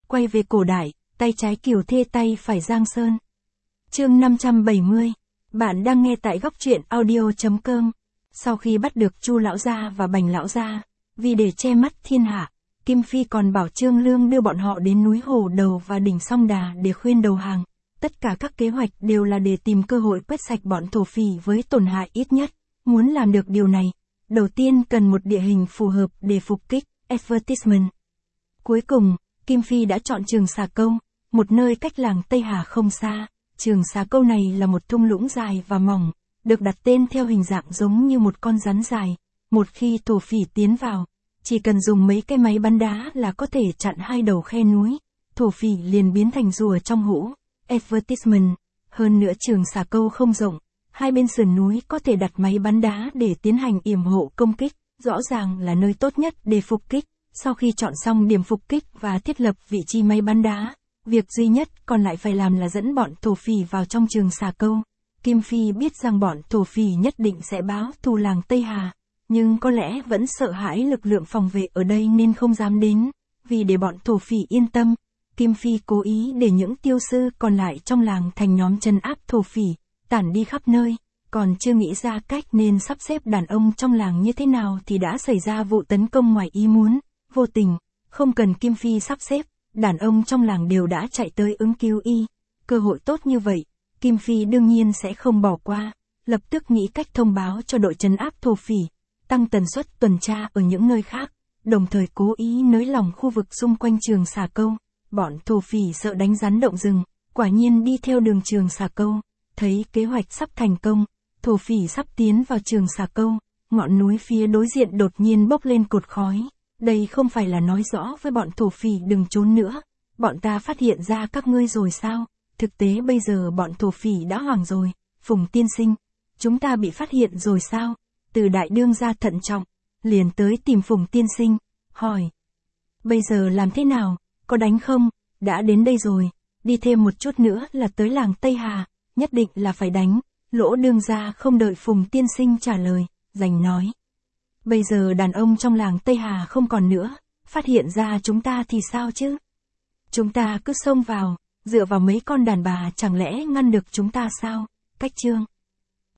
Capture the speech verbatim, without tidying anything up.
quay về cổ đại, tay trái Kiều Thê tay phải Giang Sơn. Chương năm trăm bảy mươi. Bạn đang nghe tại góc truyện audio chấm com. Sau khi bắt được Chu lão gia và Bành lão gia, vì để che mắt thiên hạ, Kim Phi còn bảo Trương Lương đưa bọn họ đến núi Hổ Đầu và đỉnh Song Đà để khuyên đầu hàng. Tất cả các kế hoạch đều là để tìm cơ hội quét sạch bọn thổ phỉ với tổn hại ít nhất. Muốn làm được điều này, đầu tiên cần một địa hình phù hợp để phục kích. Advertisement. Cuối cùng, Kim Phi đã chọn Trường Xà Câu, một nơi cách làng Tây Hà không xa. Trường Xà Câu này là một thung lũng dài và mỏng, được đặt tên theo hình dạng giống như một con rắn dài. Một khi thổ phỉ tiến vào, chỉ cần dùng mấy cái máy bắn đá là có thể chặn hai đầu khe núi, thổ phỉ liền biến thành rùa trong hũ. Advertisement. Hơn nữa Trường Xà Câu không rộng, hai bên sườn núi có thể đặt máy bắn đá để tiến hành yểm hộ công kích, rõ ràng là nơi tốt nhất để phục kích. Sau khi chọn xong điểm phục kích và thiết lập vị trí máy bắn đá, việc duy nhất còn lại phải làm là dẫn bọn thổ phỉ vào trong Trường Xà Câu. Kim Phi biết rằng bọn thổ phỉ nhất định sẽ báo thù làng Tây Hà, nhưng có lẽ vẫn sợ hãi lực lượng phòng vệ ở đây nên không dám đến. Vì để bọn thổ phỉ yên tâm, Kim Phi cố ý để những tiêu sư còn lại trong làng thành nhóm trấn áp thổ phỉ, tản đi khắp nơi. Còn chưa nghĩ ra cách nên sắp xếp đàn ông trong làng như thế nào thì đã xảy ra vụ tấn công ngoài ý muốn, vô tình, không cần Kim Phi sắp xếp, đàn ông trong làng đều đã chạy tới ứng cứu y. Cơ hội tốt như vậy, Kim Phi đương nhiên sẽ không bỏ qua, lập tức nghĩ cách thông báo cho đội trấn áp thổ phỉ, tăng tần suất tuần tra ở những nơi khác, đồng thời cố ý nới lỏng khu vực xung quanh Trường Xà Câu. Bọn thổ phỉ sợ đánh rắn động rừng, quả nhiên đi theo đường Trường Xà Câu, thấy kế hoạch sắp thành công, thổ phỉ sắp tiến vào Trường Xà Câu, ngọn núi phía đối diện đột nhiên bốc lên cột khói. Đây không phải là nói rõ với bọn thổ phỉ đừng trốn nữa, bọn ta phát hiện ra các ngươi rồi sao? Thực tế bây giờ bọn thổ phỉ đã hoảng rồi. Phùng tiên sinh, chúng ta bị phát hiện rồi sao? Từ đại đương ra thận trọng, liền tới tìm Phùng tiên sinh, hỏi. Bây giờ làm thế nào, có đánh không? Đã đến đây rồi, đi thêm một chút nữa là tới làng Tây Hà, nhất định là phải đánh. Lỗ đương ra không đợi Phùng tiên sinh trả lời, giành nói. Bây giờ đàn ông trong làng Tây Hà không còn nữa, phát hiện ra chúng ta thì sao chứ? Chúng ta cứ xông vào, dựa vào mấy con đàn bà chẳng lẽ ngăn được chúng ta sao? Cách chương.